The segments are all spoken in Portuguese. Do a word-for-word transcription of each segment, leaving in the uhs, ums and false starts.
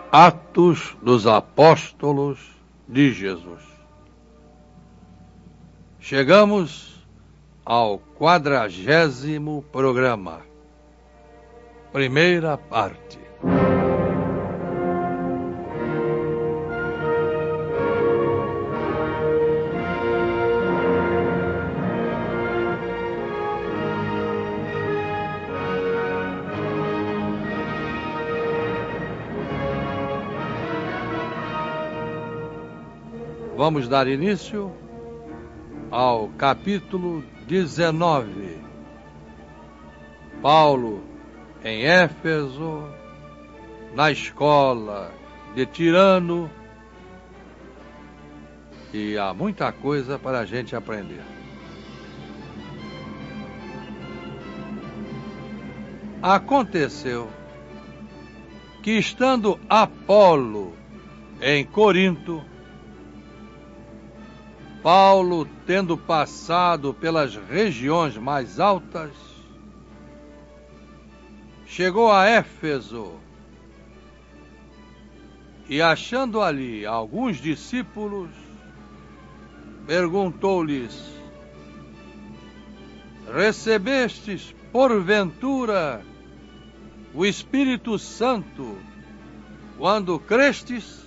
Atos dos Apóstolos de Jesus. Chegamos ao quadragésimo programa. Primeira parte. Vamos dar início ao capítulo dezenove. Paulo em Éfeso, na escola de Tirano, e há muita coisa para a gente aprender. Aconteceu que, estando Apolo em Corinto, Paulo, tendo passado pelas regiões mais altas, chegou a Éfeso e, achando ali alguns discípulos, perguntou-lhes: recebestes, porventura, o Espírito Santo quando crestes?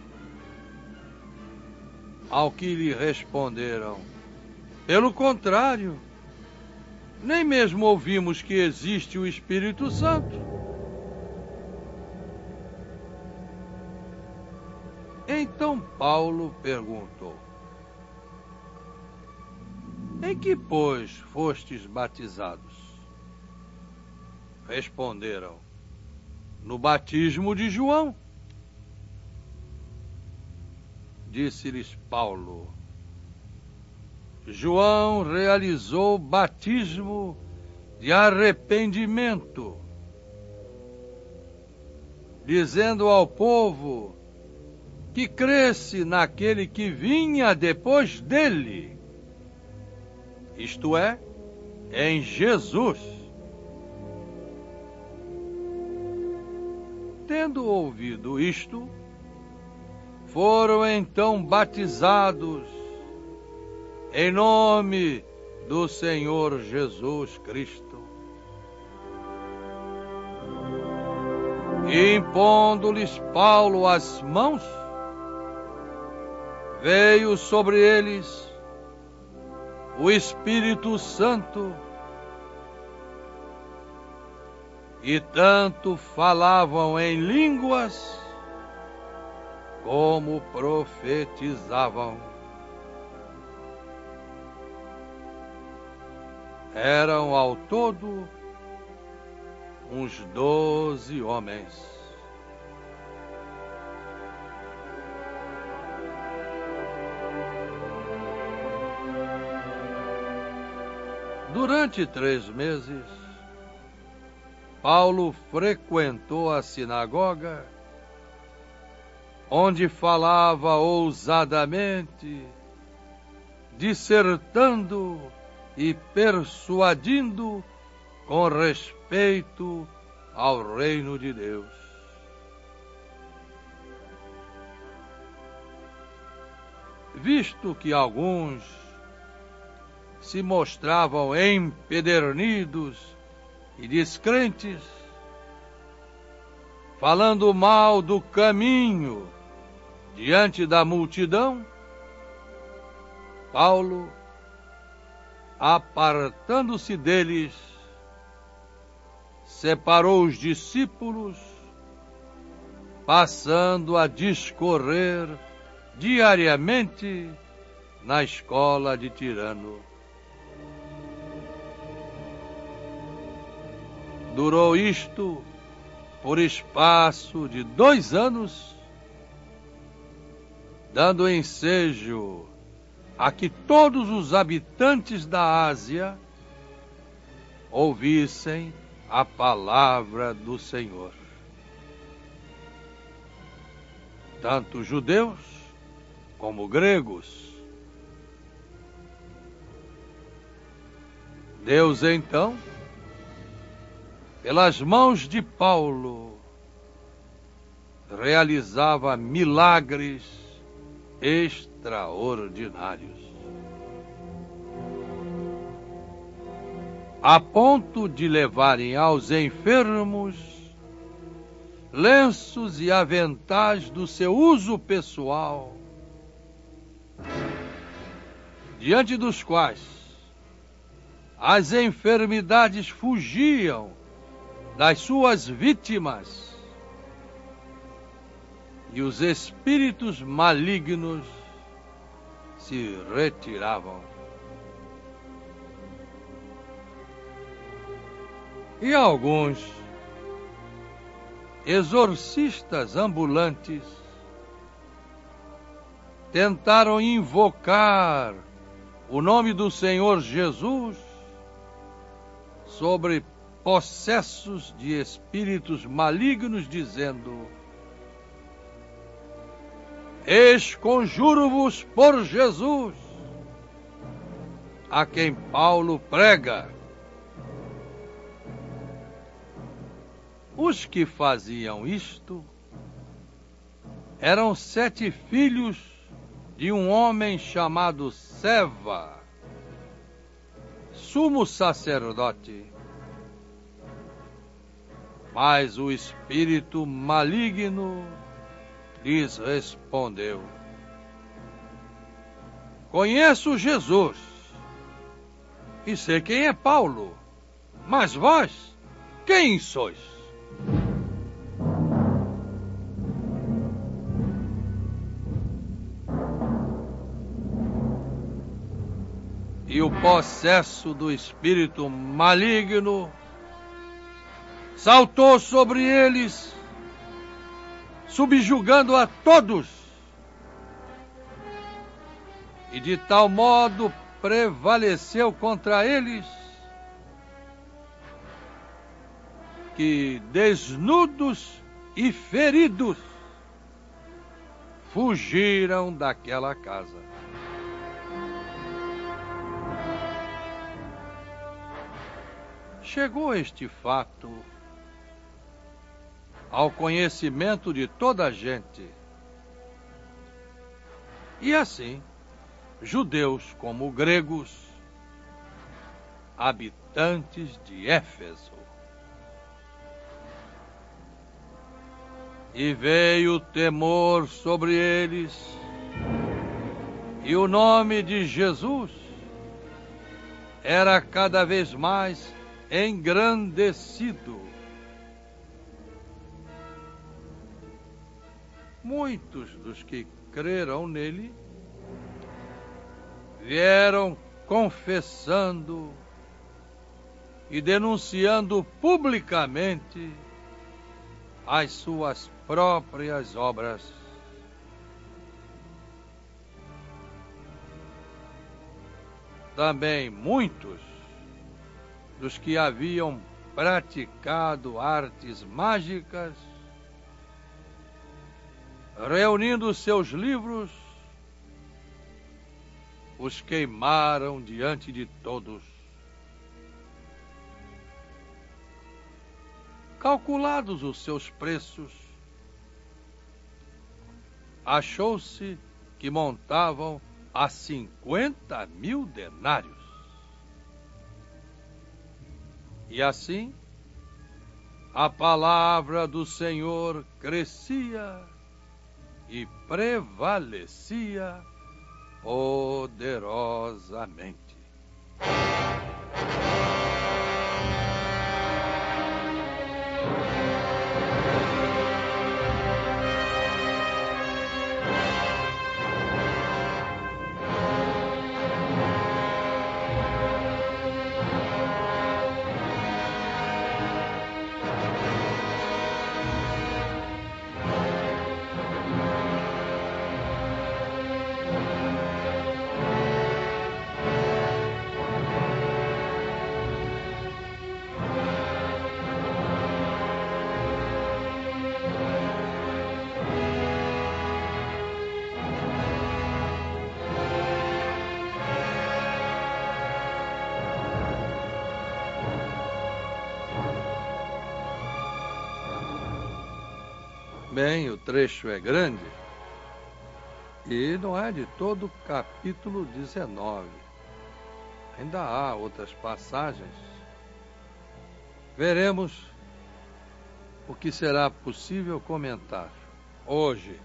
Ao que lhe responderam: pelo contrário, nem mesmo ouvimos que existe o Espírito Santo. Então Paulo perguntou: em que, pois, fostes batizados? Responderam: no batismo de João. Disse-lhes Paulo: João realizou batismo de arrependimento, dizendo ao povo que cresce naquele que vinha depois dele, isto é, em Jesus. Tendo ouvido isto, foram então batizados em nome do Senhor Jesus Cristo. E, impondo-lhes Paulo as mãos, veio sobre eles o Espírito Santo, e tanto falavam em línguas como profetizavam. Eram ao todo uns doze homens. Durante três meses, Paulo frequentou a sinagoga, onde falava ousadamente, dissertando e persuadindo com respeito ao reino de Deus. Visto que alguns se mostravam empedernidos e descrentes, falando mal do caminho diante da multidão, Paulo, apartando-se deles, separou os discípulos, passando a discorrer diariamente na escola de Tirano. Durou isto por espaço de dois anos, dando ensejo a que todos os habitantes da Ásia ouvissem a palavra do Senhor. Tanto judeus como gregos. Deus, então, pelas mãos de Paulo, realizava milagres extraordinários, a ponto de levarem aos enfermos lenços e aventais do seu uso pessoal, diante dos quais as enfermidades fugiam das suas vítimas e os espíritos malignos se retiravam. E alguns exorcistas ambulantes tentaram invocar o nome do Senhor Jesus sobre possessos de espíritos malignos, dizendo: esconjuro-vos por Jesus, a quem Paulo prega. Os que faziam isto eram sete filhos de um homem chamado Seva, sumo sacerdote. Mas o espírito maligno lhes respondeu: conheço Jesus e sei quem é Paulo, mas vós, quem sois? E o possesso do espírito maligno saltou sobre eles, subjugando a todos, e de tal modo prevaleceu contra eles que, desnudos e feridos, fugiram daquela casa. Chegou este fato ao conhecimento de toda a gente. E assim, judeus como gregos, habitantes de Éfeso. E veio temor sobre eles, e o nome de Jesus era cada vez mais engrandecido. Muitos dos que creram nele vieram confessando e denunciando publicamente as suas próprias obras. Também muitos dos que haviam praticado artes mágicas, reunindo seus livros, os queimaram diante de todos. Calculados os seus preços, achou-se que montavam a cinquenta mil denários. E assim, a palavra do Senhor crescia e prevalecia poderosamente. Bem, o trecho é grande e não é de todo o capítulo dezenove. Ainda há outras passagens. Veremos o que será possível comentar. Hoje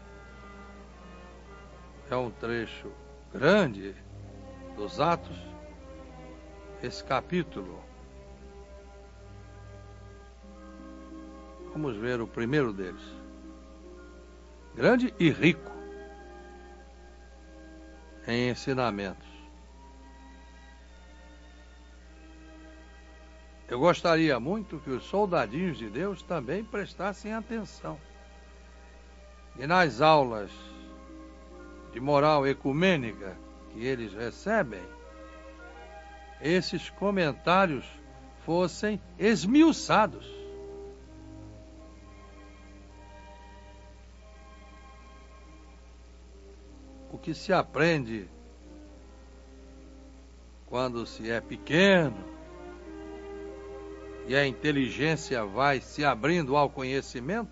é um trecho grande dos Atos, esse capítulo. Vamos ver o primeiro deles. Grande e rico em ensinamentos. Eu gostaria muito que os soldadinhos de Deus também prestassem atenção. E nas aulas de moral ecumênica que eles recebem, esses comentários fossem esmiuçados. O que se aprende quando se é pequeno e a inteligência vai se abrindo ao conhecimento,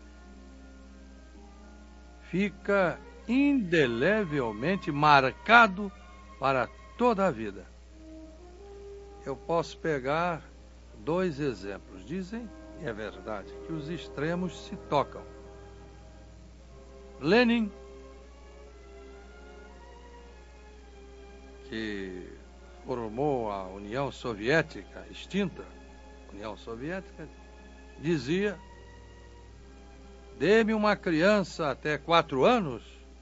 fica indelevelmente marcado para toda a vida. Eu posso pegar dois exemplos. Dizem, e é verdade, que os extremos se tocam. Lenin, que formou a União Soviética extinta, União Soviética, dizia: dê-me uma criança até quatro anos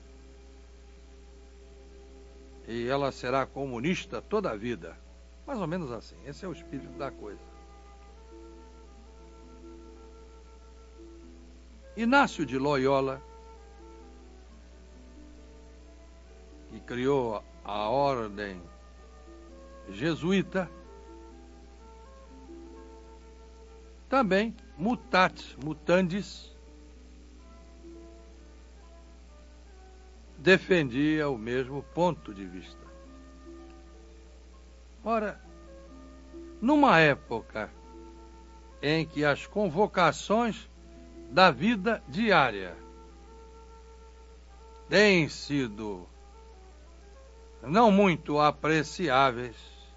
e ela será comunista toda a vida. Mais ou menos assim, esse é o espírito da coisa. Inácio de Loyola, que criou a ordem jesuíta, também, mutatis mutandis, defendia o mesmo ponto de vista. Ora, numa época em que as convocações da vida diária têm sido não muito apreciáveis,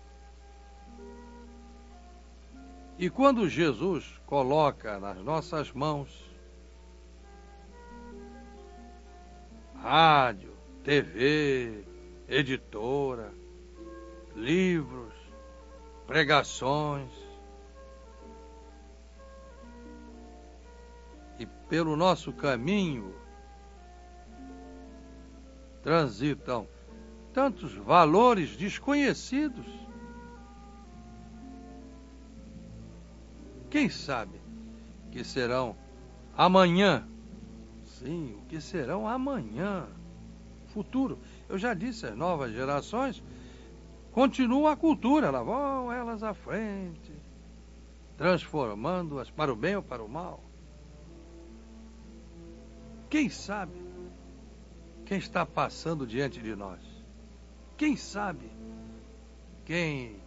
e quando Jesus coloca nas nossas mãos rádio, T V, editora, livros, pregações, e pelo nosso caminho transitam tantos valores desconhecidos. Quem sabe que serão amanhã? Sim, o que serão amanhã? Futuro. Eu já disse, as novas gerações continuam a cultura, lá vão elas à frente, transformando-as para o bem ou para o mal. Quem sabe quem está passando diante de nós? Quem sabe quem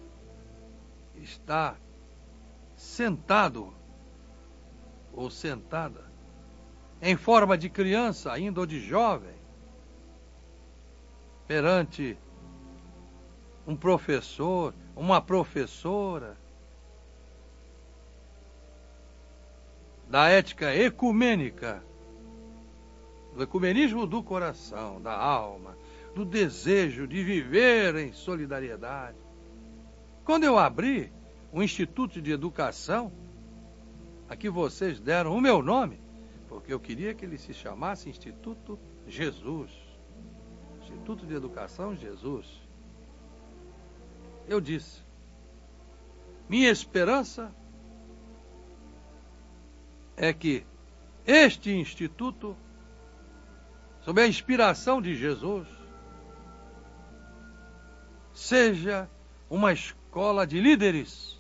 está sentado ou sentada em forma de criança ainda ou de jovem perante um professor, uma professora da ética ecumênica, do ecumenismo do coração, da alma, do desejo de viver em solidariedade. Quando eu abri o Instituto de Educação, a que vocês deram o meu nome, porque eu queria que ele se chamasse Instituto Jesus. Instituto de Educação Jesus. Eu disse, minha esperança é que este instituto, sob a inspiração de Jesus, seja uma escola de líderes,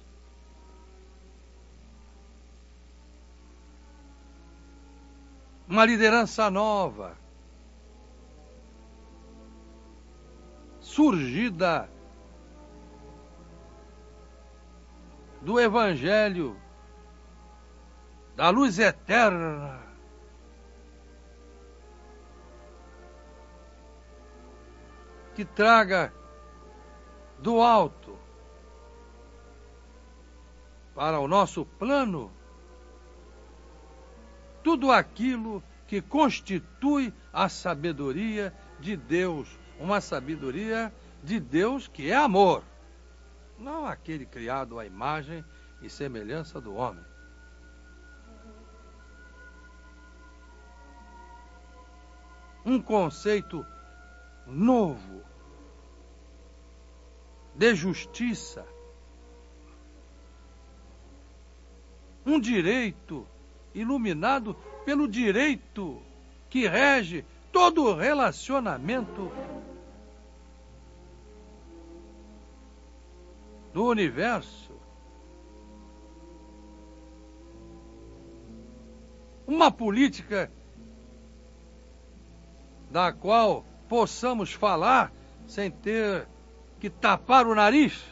uma liderança nova, surgida do Evangelho, da luz eterna que traga do alto para o nosso plano tudo aquilo que constitui a sabedoria de Deus, uma sabedoria de Deus que é amor, não aquele criado à imagem e semelhança do homem. Um conceito novo de justiça, um direito iluminado pelo direito que rege todo o relacionamento do universo. Uma política da qual possamos falar sem ter que tapar o nariz.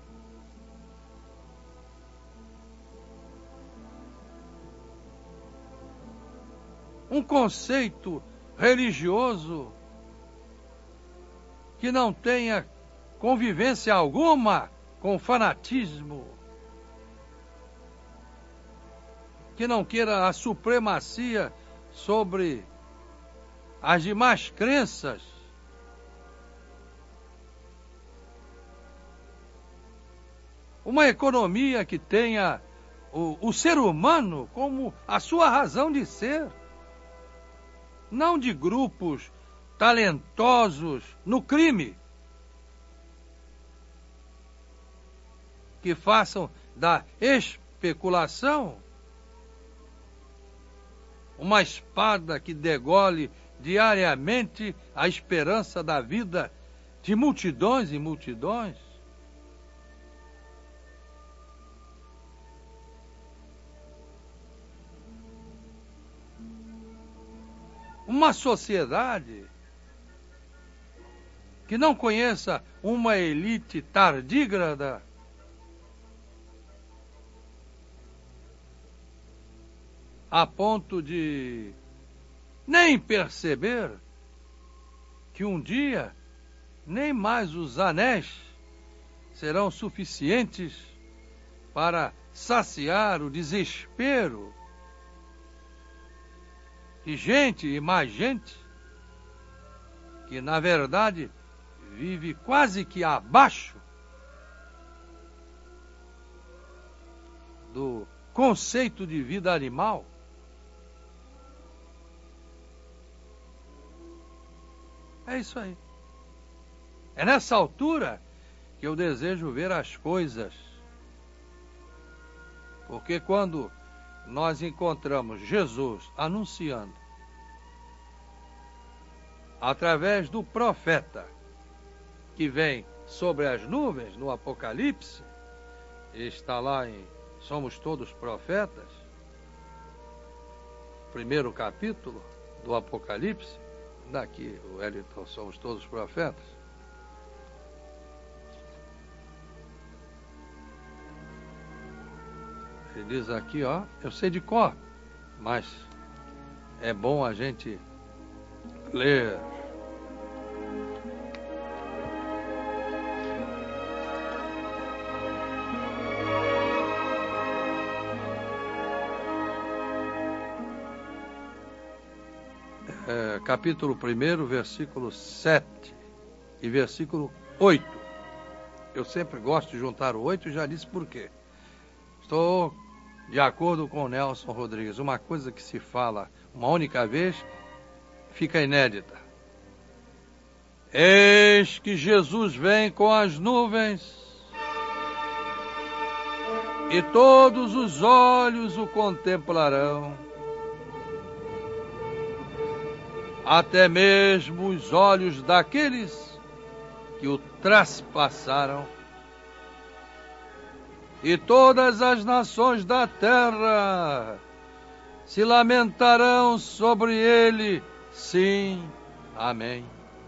Um conceito religioso que não tenha convivência alguma com fanatismo, que não queira a supremacia sobre as demais crenças. Uma economia que tenha o, o ser humano como a sua razão de ser, não de grupos talentosos no crime, que façam da especulação uma espada que degole diariamente a esperança da vida de multidões e multidões. Uma sociedade que não conheça uma elite tardígrada, a ponto de nem perceber que um dia nem mais os anéis serão suficientes para saciar o desespero de gente e mais gente que, na verdade, vive quase que abaixo do conceito de vida animal. É isso aí. É nessa altura que eu desejo ver as coisas. Porque quando nós encontramos Jesus anunciando através do profeta que vem sobre as nuvens no Apocalipse, está lá em Somos Todos Profetas, primeiro capítulo do Apocalipse, daqui o Wellington, Somos Todos Profetas. Ele diz aqui, ó, eu sei de cor, mas é bom a gente ler. É, capítulo primeiro, versículo sete e versículo oito. Eu sempre gosto de juntar o oito e já disse por quê. Estou de acordo com o Nelson Rodrigues. Uma coisa que se fala uma única vez fica inédita. Eis que Jesus vem com as nuvens e todos os olhos o contemplarão, até mesmo os olhos daqueles que o traspassaram. E todas as nações da terra se lamentarão sobre ele. Sim, amém.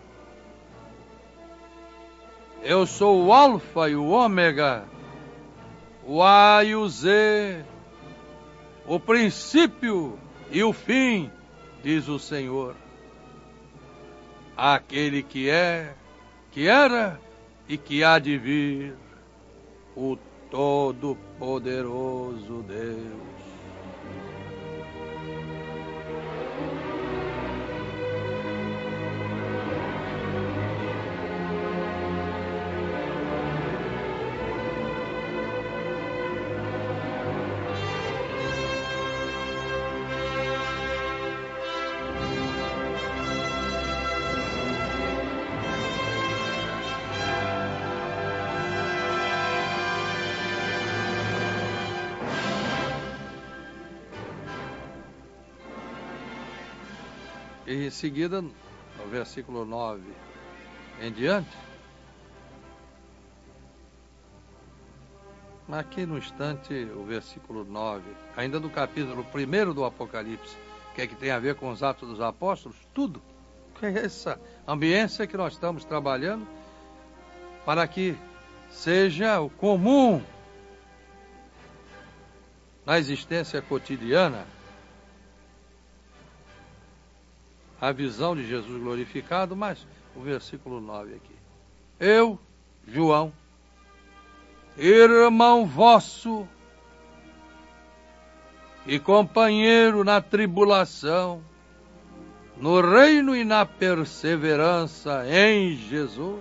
Eu sou o Alfa e o Ômega, o A e o Z, o princípio e o fim, diz o Senhor. Aquele que é, que era e que há de vir, o Todo-Poderoso Deus. E em seguida, no versículo nove em diante, aqui no instante, o versículo nove, ainda do capítulo primeiro do Apocalipse, que é que tem a ver com os Atos dos Apóstolos, tudo. Que é essa ambiência que nós estamos trabalhando para que seja o comum na existência cotidiana a visão de Jesus glorificado, mas o versículo nove aqui. Eu, João, irmão vosso e companheiro na tribulação, no reino e na perseverança em Jesus,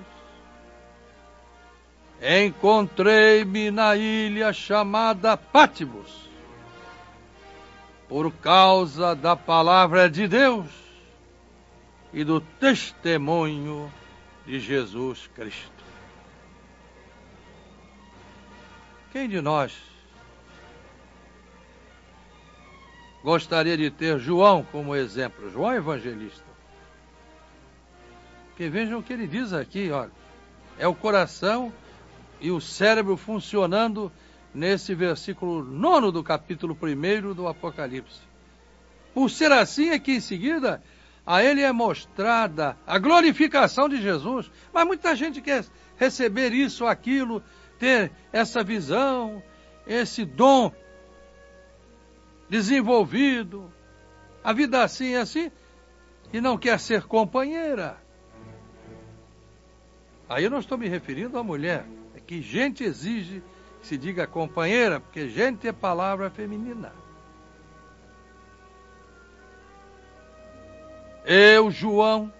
encontrei-me na ilha chamada Patmos, por causa da palavra de Deus e do testemunho de Jesus Cristo. Quem de nós gostaria de ter João como exemplo? João Evangelista. Porque vejam o que ele diz aqui, olha. É o coração e o cérebro funcionando nesse versículo nono do capítulo primeiro do Apocalipse. Por ser assim é que em seguida a ele é mostrada a glorificação de Jesus. Mas muita gente quer receber isso, aquilo, ter essa visão, esse dom desenvolvido, a vida assim e assim, e não quer ser companheira. Aí eu não estou me referindo à mulher, é que gente exige que se diga companheira, porque gente é palavra feminina. Eu, João,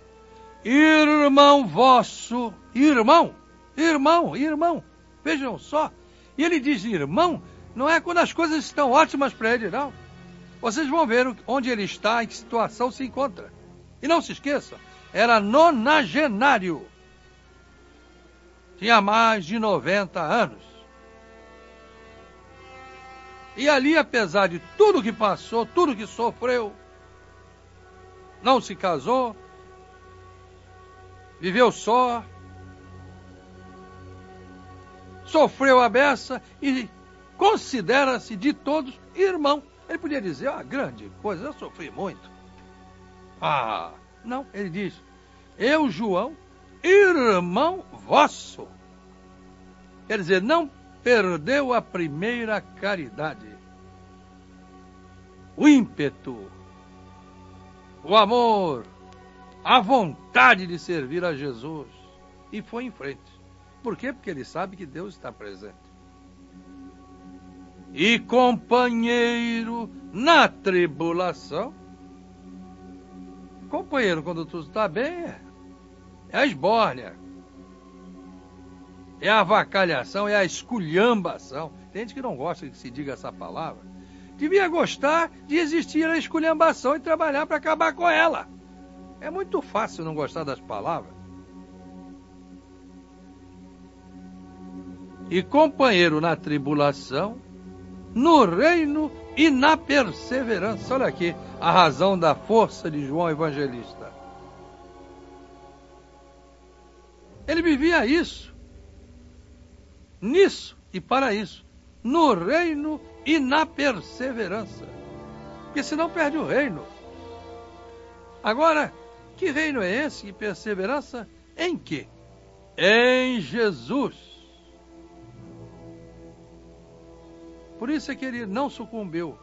irmão vosso, irmão, irmão, irmão, vejam só, e ele diz irmão, não é quando as coisas estão ótimas para ele, não. Vocês vão ver onde ele está, em que situação se encontra. E não se esqueçam, era nonagenário, tinha mais de noventa anos. E ali, apesar de tudo que passou, tudo que sofreu, não se casou, viveu só, sofreu a beça e considera-se de todos irmão. Ele podia dizer, ah, grande coisa, eu sofri muito. Ah, não, ele diz, eu, João, irmão vosso. Quer dizer, não perdeu a primeira caridade, o ímpeto, o amor, a vontade de servir a Jesus. E foi em frente. Por quê? Porque ele sabe que Deus está presente. E companheiro na tribulação. Companheiro, quando tudo está bem, é, é a esbórnia, é a avacalhação, é a esculhambação. Tem gente que não gosta que se diga essa palavra. Devia gostar de existir a esculhambação e trabalhar para acabar com ela. É muito fácil não gostar das palavras. E companheiro na tribulação, no reino e na perseverança. Olha aqui a razão da força de João Evangelista. Ele vivia isso, nisso e para isso, no reino e na perseverança. Porque senão perde o reino. Agora, que reino é esse? E perseverança em quê? Em Jesus. Por isso é que ele não sucumbiu.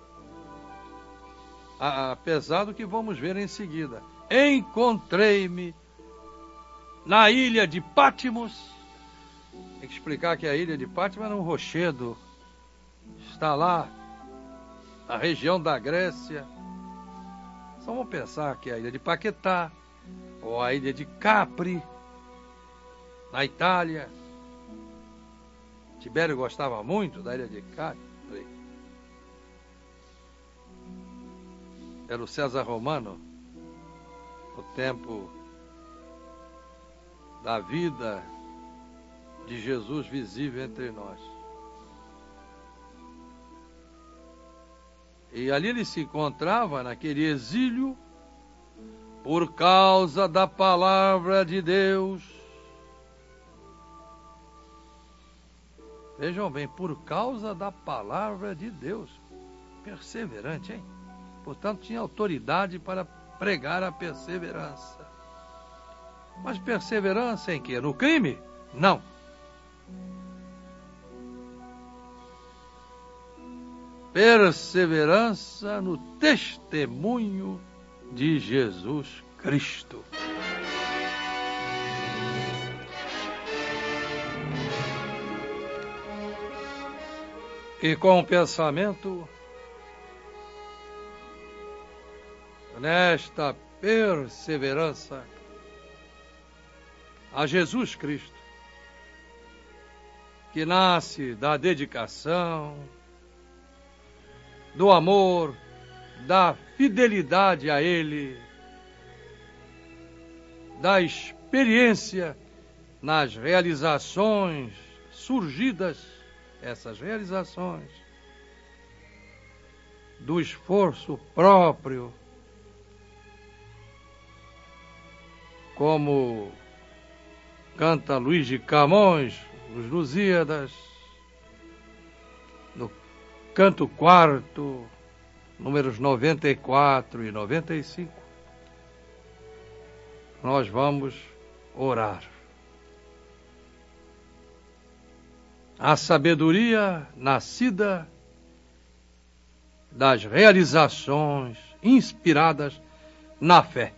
Apesar do que vamos ver em seguida. Encontrei-me na ilha de Patmos. Tem que explicar que a ilha de Patmos era um rochedo. Está lá, na região da Grécia. Só vamos pensar que é a ilha de Paquetá, ou a ilha de Capri, na Itália. Tibério gostava muito da ilha de Capri. Era o César Romano, no tempo da vida de Jesus visível entre nós. E ali ele se encontrava naquele exílio por causa da palavra de Deus. Vejam bem, por causa da palavra de Deus. Perseverante, hein? Portanto, tinha autoridade para pregar a perseverança. Mas perseverança em quê? No crime? Não. Perseverança no testemunho de Jesus Cristo. E com o pensamento nesta perseverança a Jesus Cristo, que nasce da dedicação, do amor, da fidelidade a Ele, da experiência nas realizações surgidas, essas realizações, do esforço próprio, como canta Luís de Camões, os Lusíadas, no canto quarto, números noventa e quatro e noventa e cinco, nós vamos orar. A sabedoria nascida das realizações inspiradas na fé.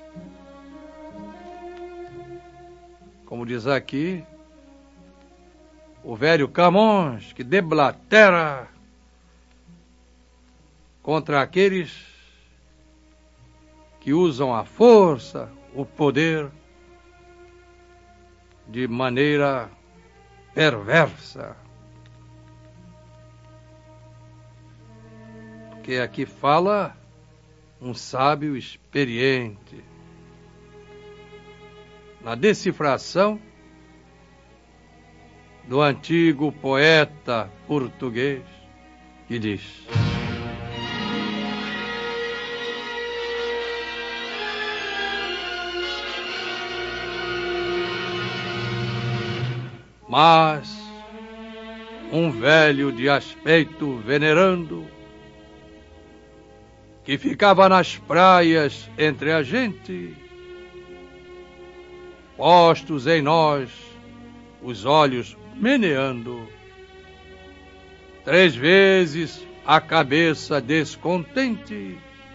Como diz aqui o velho Camões, que deblatera contra aqueles que usam a força, o poder, de maneira perversa. Porque aqui fala um sábio experiente na decifração do antigo poeta português, que diz: mas um velho de aspecto venerando, que ficava nas praias entre a gente, postos em nós os olhos meneando, três vezes a cabeça descontente,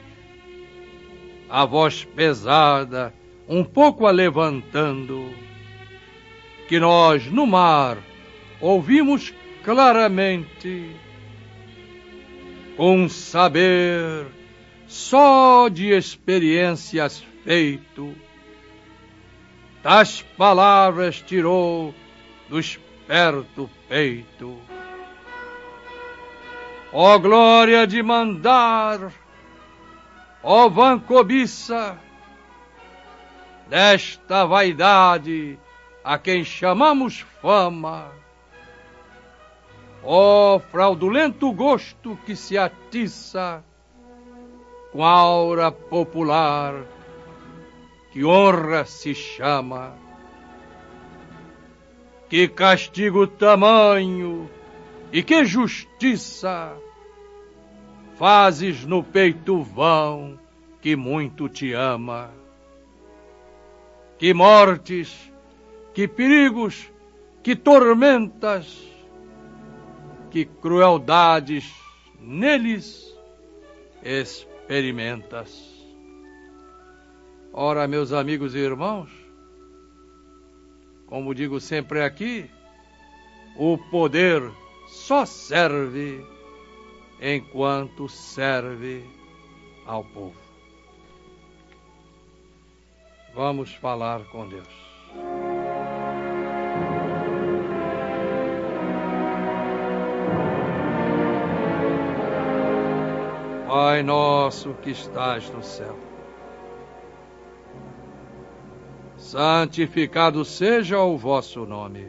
a voz pesada um pouco a levantando, que nós no mar ouvimos claramente, com saber só de experiências feito, das palavras tirou do esperto peito. Ó glória de mandar, ó vã cobiça, desta vaidade a quem chamamos fama, ó fraudulento gosto que se atiça com a aura popular que honra se chama. Que castigo tamanho e que justiça fazes no peito vão que muito te ama. Que mortes, que perigos, que tormentas, que crueldades neles experimentas. Ora, meus amigos e irmãos, Como digo sempre aqui, o poder só serve enquanto serve ao povo. Vamos falar com Deus. Pai nosso que estás no céu, santificado seja o vosso nome.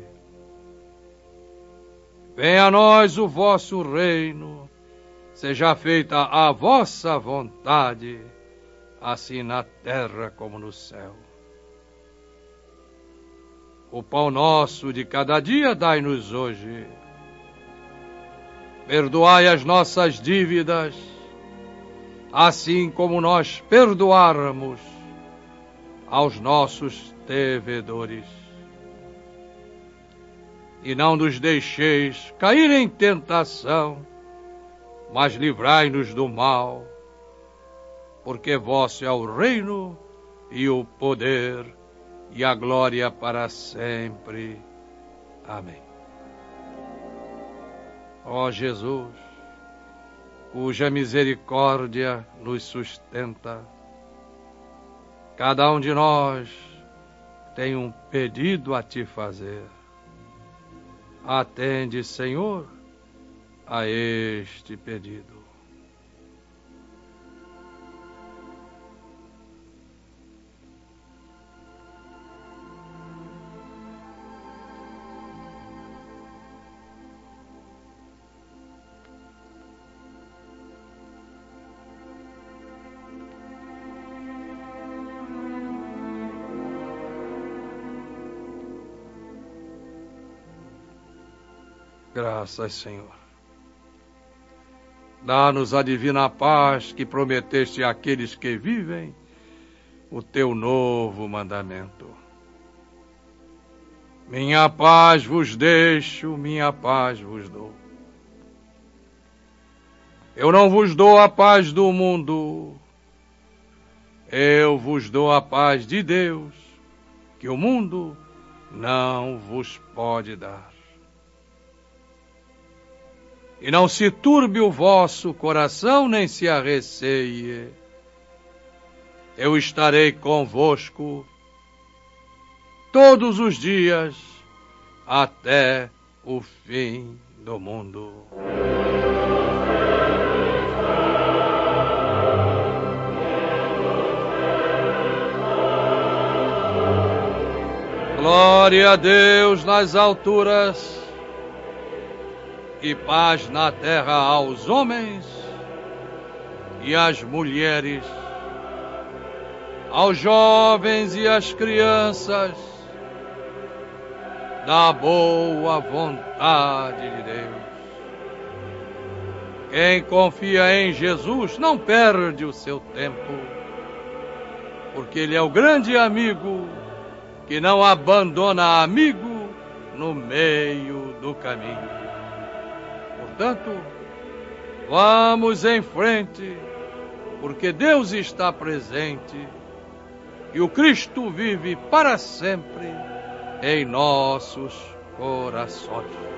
Venha a nós o vosso reino, seja feita a vossa vontade, assim na terra como no céu. O pão nosso de cada dia dai-nos hoje. Perdoai as nossas dívidas, assim como nós perdoáramos aos nossos devedores. E não nos deixeis cair em tentação, mas livrai-nos do mal, porque vosso é o reino e o poder e a glória para sempre. Amém. Ó Jesus, cuja misericórdia nos sustenta, cada um de nós tem um pedido a te fazer. Atende, Senhor, a este pedido. Graças, Senhor. Dá-nos a divina paz que prometeste àqueles que vivem o teu novo mandamento. Minha paz vos deixo, minha paz vos dou. Eu não vos dou a paz do mundo, eu vos dou a paz de Deus, que o mundo não vos pode dar. E não se turbe o vosso coração, nem se arreceie. Eu estarei convosco todos os dias até o fim do mundo. Glória a Deus nas alturas e paz na terra aos homens e às mulheres, aos jovens e às crianças, da boa vontade de Deus. Quem confia em Jesus não perde o seu tempo, porque Ele é o grande amigo que não abandona amigo no meio do caminho. Portanto, vamos em frente, porque Deus está presente e o Cristo vive para sempre em nossos corações.